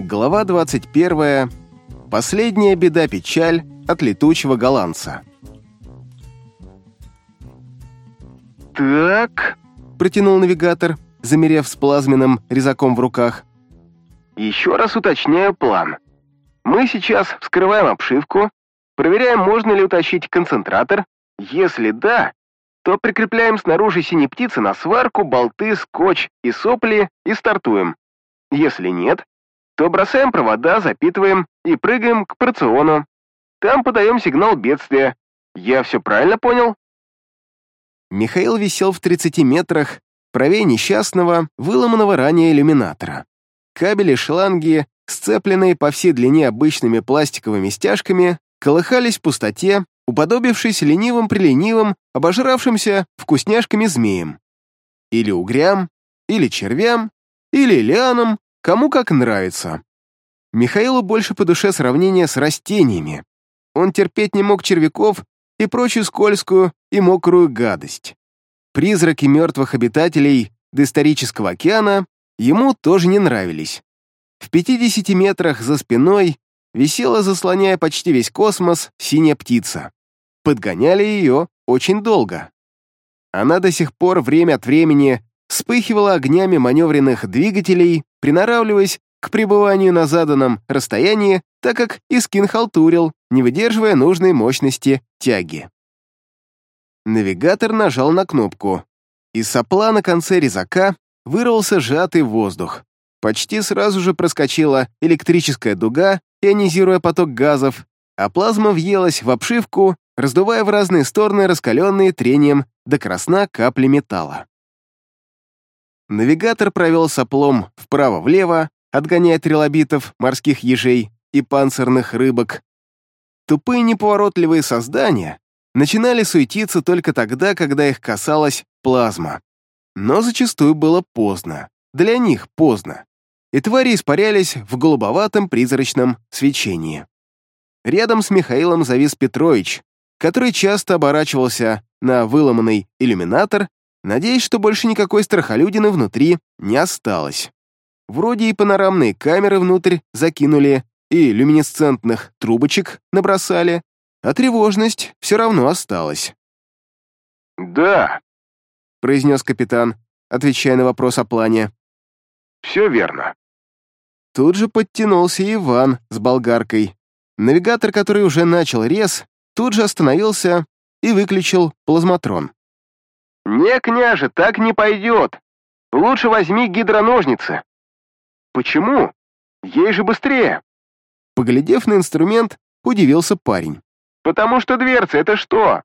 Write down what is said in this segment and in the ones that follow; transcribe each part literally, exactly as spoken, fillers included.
Глава двадцать первая. Последняя беда-печаль от летучего голландца. «Так», — протянул навигатор, замерев с плазменным резаком в руках. «Еще раз уточняю план. Мы сейчас вскрываем обшивку, проверяем, можно ли утащить концентратор. Если да, то прикрепляем снаружи синей птицы на сварку, болты, скотч и сопли и стартуем. Если нет, то бросаем провода, запитываем и прыгаем к порциону. Там подаем сигнал бедствия. Я все правильно понял?» Михаил висел в тридцати метрах правее несчастного, выломанного ранее иллюминатора. Кабели, шланги, сцепленные по всей длине обычными пластиковыми стяжками, колыхались в пустоте, уподобившись ленивым-приленивым, обожравшимся вкусняшками змеям. Или угрям, или червям, или лианам, кому как нравится. Михаилу больше по душе сравнение с растениями. Он терпеть не мог червяков и прочую скользкую и мокрую гадость. Призраки мертвых обитателей доисторического океана ему тоже не нравились. В пятидесяти метрах за спиной висела, заслоняя почти весь космос, синяя птица. Подгоняли ее очень долго. Она до сих пор время от времени вспыхивала огнями маневренных двигателей, приноравливаясь к пребыванию на заданном расстоянии, так как Искин халтурил, не выдерживая нужной мощности тяги. Навигатор нажал на кнопку. Из сопла на конце резака вырвался сжатый воздух. Почти сразу же проскочила электрическая дуга, ионизируя поток газов, а плазма въелась в обшивку, раздувая в разные стороны раскаленные трением до красна капли металла. Навигатор провел соплом вправо-влево, отгоняя трилобитов, морских ежей и панцирных рыбок. Тупые неповоротливые создания начинали суетиться только тогда, когда их касалась плазма. Но зачастую было поздно. Для них поздно. И твари испарялись в голубоватом призрачном свечении. Рядом с Михаилом завис Петрович, который часто оборачивался на выломанный иллюминатор, надеясь, что больше никакой страхолюдины внутри не осталось. Вроде и панорамные камеры внутрь закинули, и люминесцентных трубочек набросали, а тревожность все равно осталась. «Да», — произнес капитан, отвечая на вопрос о плане. «Все верно». Тут же подтянулся Иван с болгаркой. Навигатор, который уже начал рез, тут же остановился и выключил плазматрон. «Не, княже, так не пойдет. Лучше возьми гидроножницы». «Почему? Ей же быстрее». Поглядев на инструмент, удивился парень. «Потому что дверца — это что?»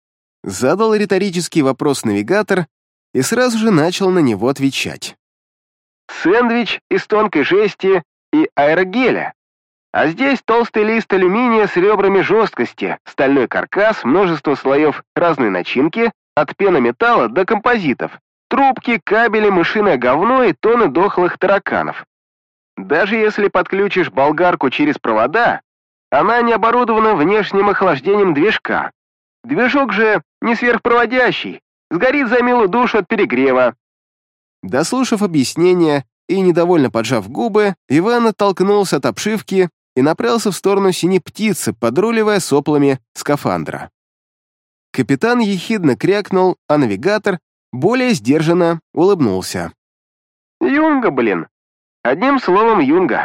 Задал риторический вопрос навигатор и сразу же начал на него отвечать. «Сэндвич из тонкой жести и аэрогеля. А здесь толстый лист алюминия с ребрами жесткости, стальной каркас, множество слоев разной начинки, от пенометалла до композитов, трубки, кабели, мышиное говно и тонны дохлых тараканов. Даже если подключишь болгарку через провода, она не оборудована внешним охлаждением движка. Движок же не сверхпроводящий, сгорит за милую душу от перегрева». Дослушав объяснение и недовольно поджав губы, Иван оттолкнулся от обшивки и направился в сторону синей птицы, подруливая соплами скафандра. Капитан ехидно крякнул, а навигатор более сдержанно улыбнулся. «Юнга, блин. Одним словом, юнга».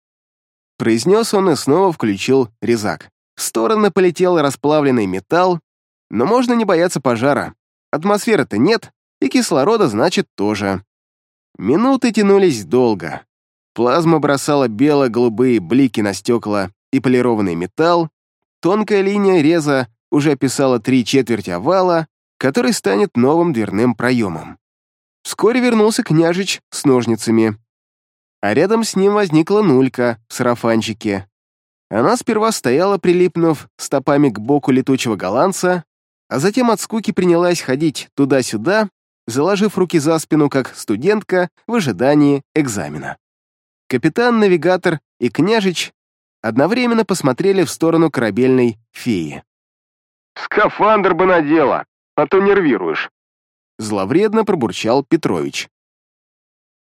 Произнес он и снова включил резак. В стороны полетел расплавленный металл, но можно не бояться пожара. Атмосферы-то нет, и кислорода, значит, тоже. Минуты тянулись долго. Плазма бросала бело-голубые блики на стекла и полированный металл. Тонкая линия реза уже описала три четверти овала, который станет новым дверным проемом. Вскоре вернулся княжич с ножницами. А рядом с ним возникла Нулька в сарафанчике. Она сперва стояла, прилипнув стопами к боку летучего голландца, а затем от скуки принялась ходить туда-сюда, заложив руки за спину, как студентка в ожидании экзамена. Капитан, навигатор и княжич одновременно посмотрели в сторону корабельной феи. «Скафандр бы надела, а то нервируешь», — зловредно пробурчал Петрович.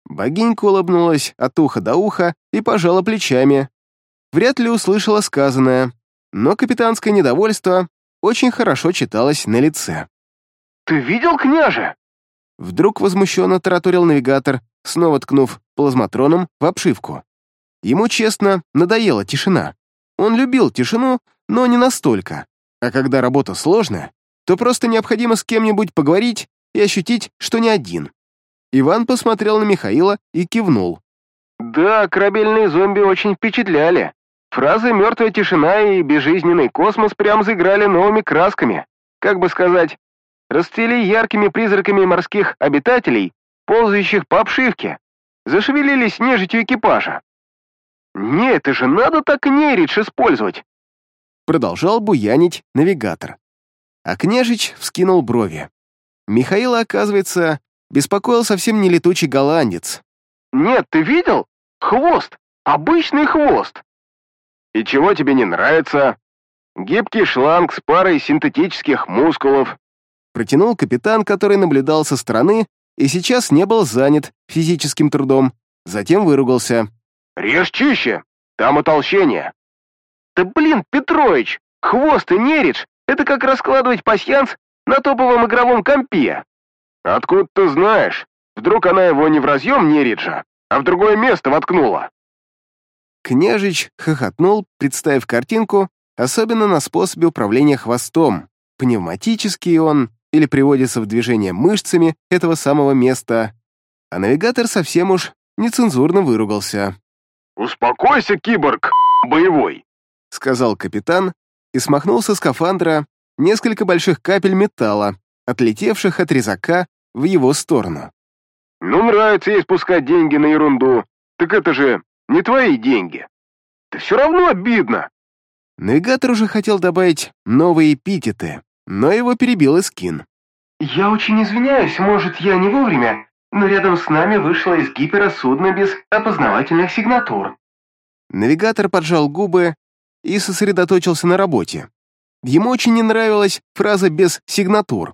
Богинька улыбнулась от уха до уха и пожала плечами. Вряд ли услышала сказанное, но капитанское недовольство очень хорошо читалось на лице. «Ты видел, княже?» Вдруг возмущенно тараторил навигатор, снова ткнув плазматроном в обшивку. Ему, честно, надоела тишина. Он любил тишину, но не настолько. А когда работа сложная, то просто необходимо с кем-нибудь поговорить и ощутить, что не один. Иван посмотрел на Михаила и кивнул. «Да, корабельные зомби очень впечатляли. Фразы «мертвая тишина» и «безжизненный космос» прям заиграли новыми красками. Как бы сказать, расцвели яркими призраками морских обитателей, ползающих по обшивке. Зашевелились нежитью экипажа. «Нет, это же надо так неридж использовать!» Продолжал буянить навигатор. А княжич вскинул брови. Михаила, оказывается, беспокоил совсем не летучий голландец. «Нет, ты видел? Хвост! Обычный хвост!» «И чего тебе не нравится?» «Гибкий шланг с парой синтетических мускулов». Протянул капитан, который наблюдал со стороны и сейчас не был занят физическим трудом. Затем выругался. «Режь чище! Там утолщение!» «Да блин, Петрович! Хвост и неридж — это как раскладывать пасьянс на топовом игровом компе!» «Откуда ты знаешь? Вдруг она его не в разъем нериджа, а в другое место воткнула?» Княжич хохотнул, представив картинку, особенно на способе управления хвостом. Пневматический он или приводится в движение мышцами этого самого места. А навигатор совсем уж нецензурно выругался. «Успокойся, киборг боевой!» — сказал капитан и смахнул со скафандра несколько больших капель металла, отлетевших от резака в его сторону. «Ну, нравится ей спускать деньги на ерунду. Так это же не твои деньги. Да все равно обидно!» Навигатор уже хотел добавить новые эпитеты, но его перебил Искин. «Я очень извиняюсь, может, я не вовремя, но рядом с нами вышло из гипера судно без опознавательных сигнатур». Навигатор поджал губы и сосредоточился на работе. Ему очень не нравилась фраза «без сигнатур».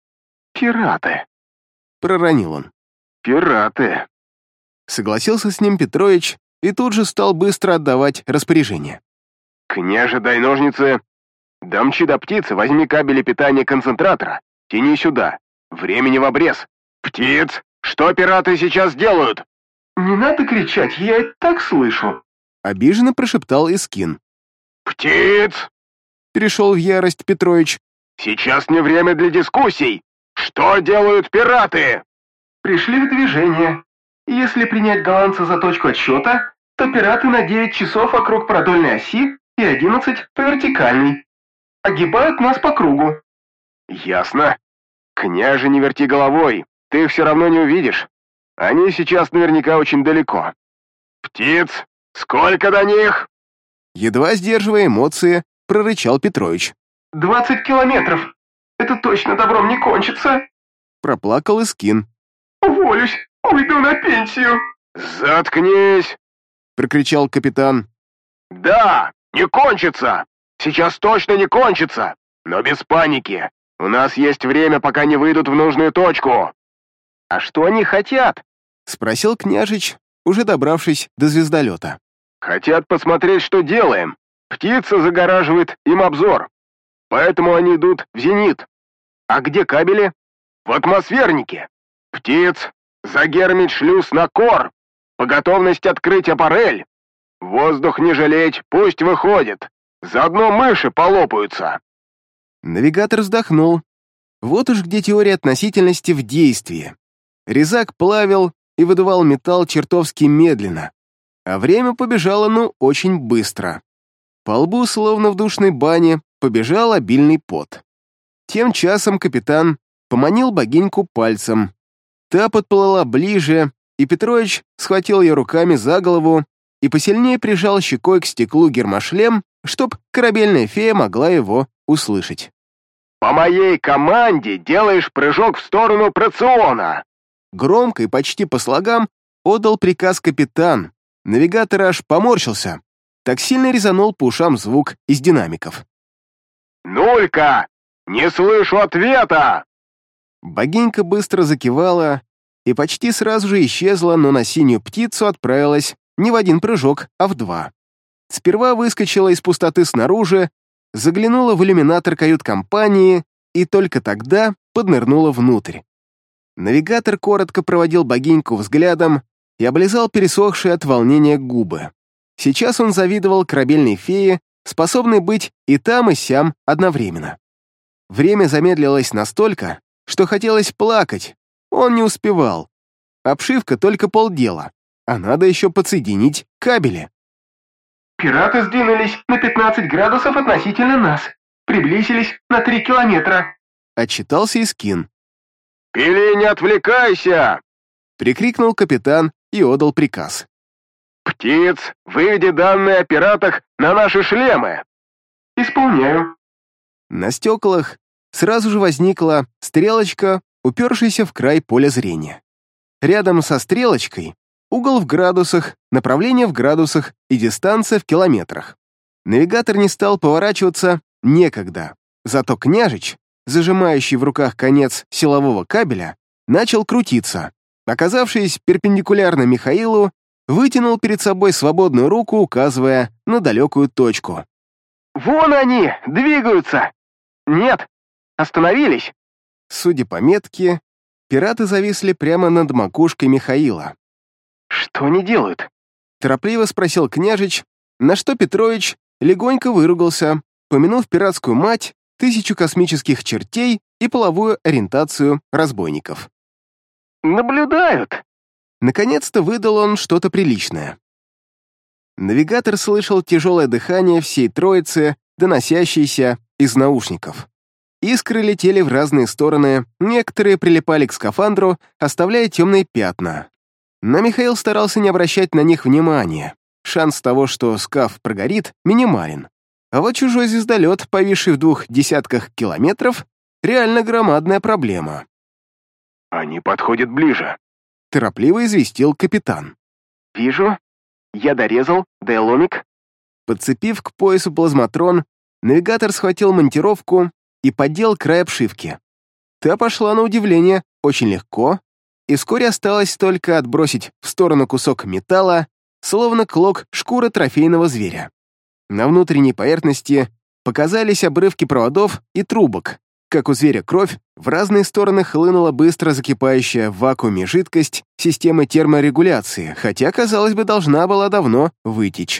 «Пираты», — проронил он. «Пираты», — согласился с ним Петрович и тут же стал быстро отдавать распоряжение. «Княже, дай ножницы. Домчи до птицы, возьми кабели питания концентратора, тяни сюда. Времени в обрез. Птиц, что пираты сейчас делают?» «Не надо кричать, я и так слышу», — обиженно прошептал Искин. «Птиц!» — перешел в ярость Петрович. «Сейчас не время для дискуссий. Что делают пираты?» «Пришли в движение. Если принять голландца за точку отсчета, то пираты на девять часов вокруг продольной оси и одиннадцать по вертикальной. Огибают нас по кругу». «Ясно. Княже, не верти головой, ты их все равно не увидишь. Они сейчас наверняка очень далеко. Птиц, сколько до них?» Едва сдерживая эмоции, прорычал Петрович. «Двадцать километров. Это точно добром не кончится», — проплакал Искин. «Уволюсь, уйду на пенсию». «Заткнись», — прокричал капитан. «Да, не кончится. Сейчас точно не кончится. Но без паники. У нас есть время, пока не выйдут в нужную точку». «А что они хотят?» — спросил княжич, уже добравшись до звездолета. «Хотят посмотреть, что делаем. Птица загораживает им обзор. Поэтому они идут в зенит. А где кабели? В атмосфернике. Птиц, загермить шлюз на кор. По готовности открыть аппарель. Воздух не жалеть, пусть выходит. Заодно мыши полопаются». Навигатор вздохнул. Вот уж где теория относительности в действии. Резак плавил и выдувал металл чертовски медленно, а время побежало, ну, очень быстро. По лбу, словно в душной бане, побежал обильный пот. Тем часом капитан поманил богиньку пальцем. Та подплыла ближе, и Петрович схватил ее руками за голову и посильнее прижал щекой к стеклу гермошлем, чтоб корабельная фея могла его услышать. «По моей команде делаешь прыжок в сторону Проциона!» Громко и почти по слогам отдал приказ капитан. Навигатор аж поморщился. Так сильно резанул по ушам звук из динамиков. «Нулька! Не слышу ответа!» Богинька быстро закивала и почти сразу же исчезла, но на синюю птицу отправилась не в один прыжок, а в два. Сперва выскочила из пустоты снаружи, заглянула в иллюминатор кают-компании и только тогда поднырнула внутрь. Навигатор коротко проводил богиньку взглядом и облизал пересохшие от волнения губы. Сейчас он завидовал корабельной фее, способной быть и там, и сям одновременно. Время замедлилось настолько, что хотелось плакать. Он не успевал. Обшивка только полдела, а надо еще подсоединить кабели. Пираты сдвинулись на пятнадцать градусов относительно нас. Приблизились на три километра. Отчитался Искин. «Пили, не отвлекайся!» Прикрикнул капитан и отдал приказ. «Птиц, выведи данные о пиратах на наши шлемы!» «Исполняю». На стеклах сразу же возникла стрелочка, упершаяся в край поля зрения. Рядом со стрелочкой угол в градусах, направление в градусах и дистанция в километрах. Навигатор не стал поворачиваться некогда, зато княжич, зажимающий в руках конец силового кабеля, начал крутиться. Оказавшись перпендикулярно Михаилу, вытянул перед собой свободную руку, указывая на далекую точку. «Вон они! Двигаются! Нет! Остановились!» Судя по метке, пираты зависли прямо над макушкой Михаила. «Что они делают?» — торопливо спросил княжич, на что Петрович легонько выругался, помянув пиратскую мать, тысячу космических чертей и половую ориентацию разбойников. «Наблюдают!» Наконец-то выдал он что-то приличное. Навигатор слышал тяжелое дыхание всей троицы, доносящееся из наушников. Искры летели в разные стороны, некоторые прилипали к скафандру, оставляя темные пятна. Но Михаил старался не обращать на них внимания. Шанс того, что скаф прогорит, минимален. А вот чужой звездолет, повисший в двух десятках километров, реально громадная проблема. «Они подходят ближе», — торопливо известил капитан. «Вижу. Я дорезал, Дейломик». Подцепив к поясу плазматрон, навигатор схватил монтировку и поддел край обшивки. Та пошла, на удивление, очень легко, и вскоре осталось только отбросить в сторону кусок металла, словно клок шкуры трофейного зверя. На внутренней поверхности показались обрывки проводов и трубок. Как у зверя кровь, в разные стороны хлынула быстро закипающая в вакууме жидкость системы терморегуляции, хотя, казалось бы, должна была давно вытечь.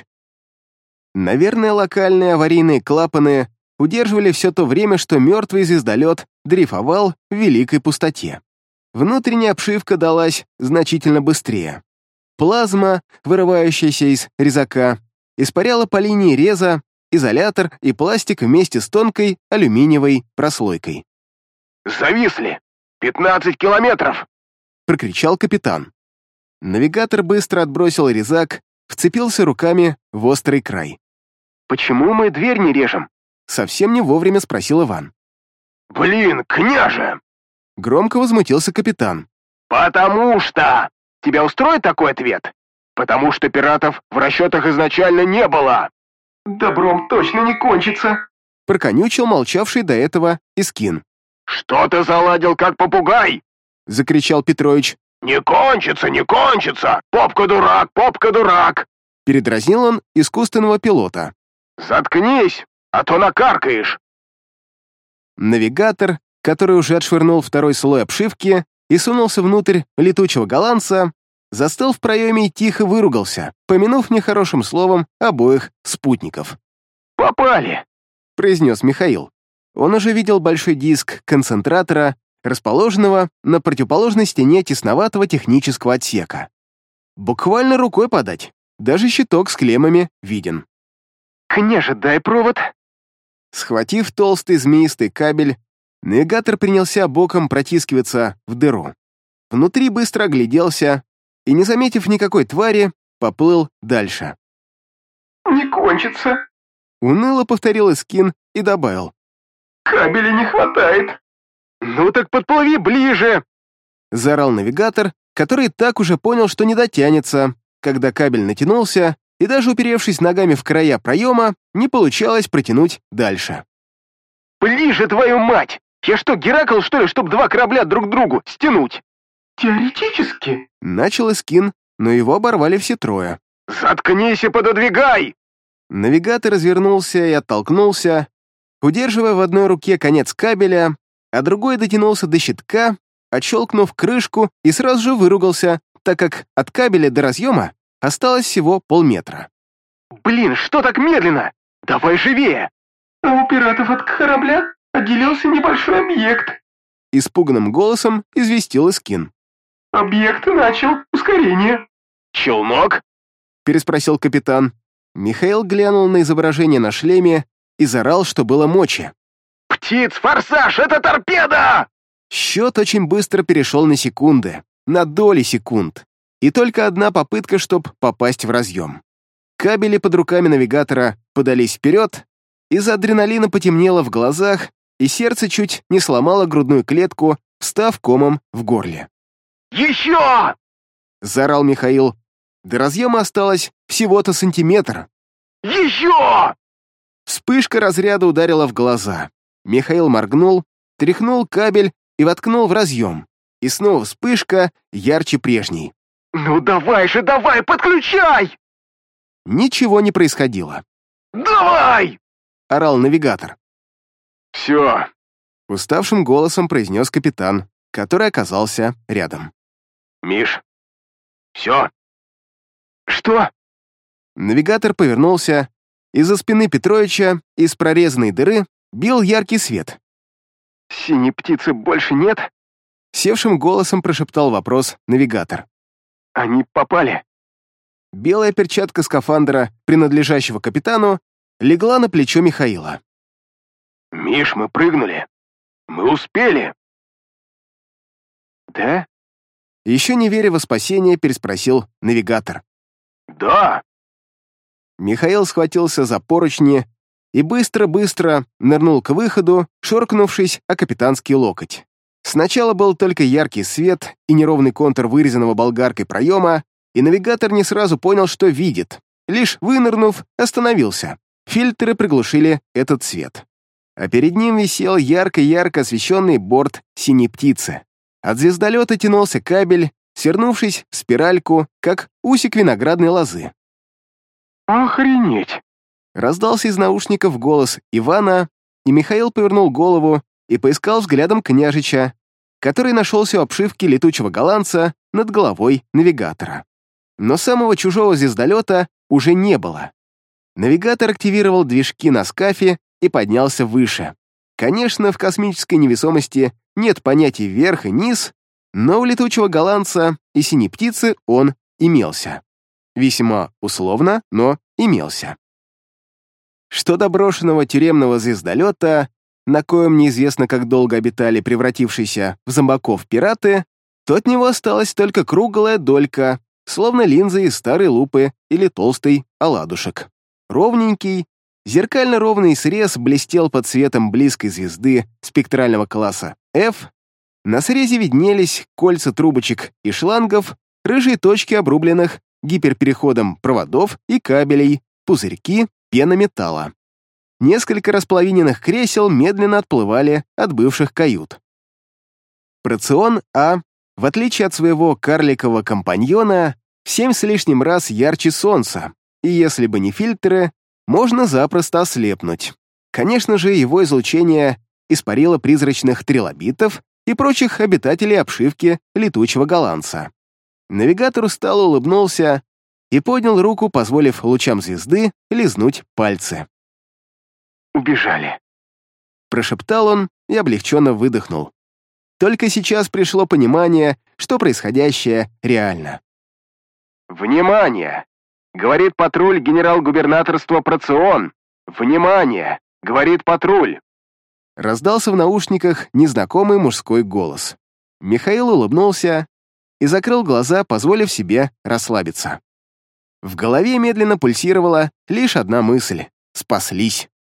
Наверное, локальные аварийные клапаны удерживали все то время, что мертвый звездолет дрейфовал в великой пустоте. Внутренняя обшивка далась значительно быстрее. Плазма, вырывающаяся из резака, испаряла по линии реза изолятор и пластик вместе с тонкой алюминиевой прослойкой. «Зависли! пятнадцать километров!» — прокричал капитан. Навигатор быстро отбросил резак, вцепился руками в острый край. «Почему мы дверь не режем?» — совсем не вовремя спросил Иван. «Блин, княже!» — громко возмутился капитан. «Потому что...» «Тебя устроит такой ответ?» «Потому что пиратов в расчетах изначально не было!» «Добром точно не кончится!» — проконючил молчавший до этого Искин. «Что ты заладил, как попугай?» — закричал Петрович. «Не кончится, не кончится! Попка-дурак, попка-дурак!» — передразнил он искусственного пилота. «Заткнись, а то накаркаешь!» Навигатор, который уже отшвырнул второй слой обшивки и сунулся внутрь летучего голландца, застыл в проеме и тихо выругался, помянув нехорошим словом обоих спутников. «Попали!» — произнес Михаил. Он уже видел большой диск концентратора, расположенного на противоположной стене тесноватого технического отсека. Буквально рукой подать, даже щиток с клеммами виден. «Княже, дай провод!» Схватив толстый змеистый кабель, навигатор принялся боком протискиваться в дыру. Внутри быстро огляделся и, не заметив никакой твари, поплыл дальше. «Не кончится», — уныло повторил Искин и добавил. «Кабеля не хватает». «Ну так подплыви ближе!» — заорал навигатор, который так уже понял, что не дотянется, когда кабель натянулся, и даже уперевшись ногами в края проема, не получалось протянуть дальше. «Ближе, твою мать! Я что, Геракл, что ли, чтоб два корабля друг к другу стянуть?» «Теоретически», — начал Искин, но его оборвали все трое. «Заткнись и пододвигай!» Навигатор развернулся и оттолкнулся, удерживая в одной руке конец кабеля, а другой дотянулся до щитка, отщелкнув крышку и сразу же выругался, так как от кабеля до разъема осталось всего полметра. «Блин, что так медленно? Давай живее!» «А у пиратов от корабля отделился небольшой объект», — испуганным голосом известил Искин. «Объект начал ускорение». «Челнок?» — переспросил капитан. Михаил глянул на изображение на шлеме и заорал, что было мочи. «Птиц, форсаж, это торпеда!» Счет очень быстро перешел на секунды, на доли секунд, и только одна попытка, чтобы попасть в разъем. Кабели под руками навигатора подались вперед, из-за адреналина потемнело в глазах, и сердце чуть не сломало грудную клетку, встав комом в горле. «Еще!» — заорал Михаил. До разъема осталось всего-то сантиметр. «Еще!» Вспышка разряда ударила в глаза. Михаил моргнул, тряхнул кабель и воткнул в разъем. И снова вспышка, ярче прежней. «Ну давай же, давай, подключай!» Ничего не происходило. «Давай!» — орал навигатор. «Все!» — уставшим голосом произнес капитан, который оказался рядом. «Миш, все!» «Что?» Навигатор повернулся. Из-за спины Петровича из прорезанной дыры бил яркий свет. «Синей птицы больше нет?» Севшим голосом прошептал вопрос навигатор. «Они попали». Белая перчатка скафандра, принадлежащего капитану, легла на плечо Михаила. «Миш, мы прыгнули. Мы успели». «Да?» Еще не веря во спасение, переспросил навигатор. «Да». Михаил схватился за поручни и быстро-быстро нырнул к выходу, шоркнувшись о капитанский локоть. Сначала был только яркий свет и неровный контур вырезанного болгаркой проема, и навигатор не сразу понял, что видит. Лишь вынырнув, остановился. Фильтры приглушили этот свет. А перед ним висел ярко-ярко освещенный борт синей птицы. От звездолета тянулся кабель, свернувшись в спиральку, как усик виноградной лозы. «Охренеть!» Раздался из наушников голос Ивана, и Михаил повернул голову и поискал взглядом княжича, который нашелся у обшивки летучего голландца над головой навигатора. Но самого чужого звездолета уже не было. Навигатор активировал движки на скафе и поднялся выше. Конечно, в космической невесомости нет понятий вверх и низ, но у летучего голландца и синей птицы он имелся. Весьма условно, но имелся. Что до брошенного тюремного звездолета, на коем неизвестно как долго обитали превратившиеся в зомбаков пираты, то от него осталась только круглая долька, словно линза из старой лупы или толстый оладушек. Ровненький, зеркально-ровный срез блестел под светом близкой звезды спектрального класса F. На срезе виднелись кольца трубочек и шлангов, рыжие точки обрубленных гиперпереходом проводов и кабелей, пузырьки, пена металла. Несколько располовиненных кресел медленно отплывали от бывших кают. Процион А, в отличие от своего карликового компаньона, в семь с лишним раз ярче Солнца, и если бы не фильтры, можно запросто ослепнуть. Конечно же, его излучение испарило призрачных трилобитов и прочих обитателей обшивки летучего голландца. Навигатор устало улыбнулся и поднял руку, позволив лучам звезды лизнуть пальцы. «Убежали», — прошептал он и облегченно выдохнул. Только сейчас пришло понимание, что происходящее реально. «Внимание! Говорит патруль генерал-губернаторства Процион! Внимание! Говорит патруль!» Раздался в наушниках незнакомый мужской голос. Михаил улыбнулся и закрыл глаза, позволив себе расслабиться. В голове медленно пульсировала лишь одна мысль — спаслись.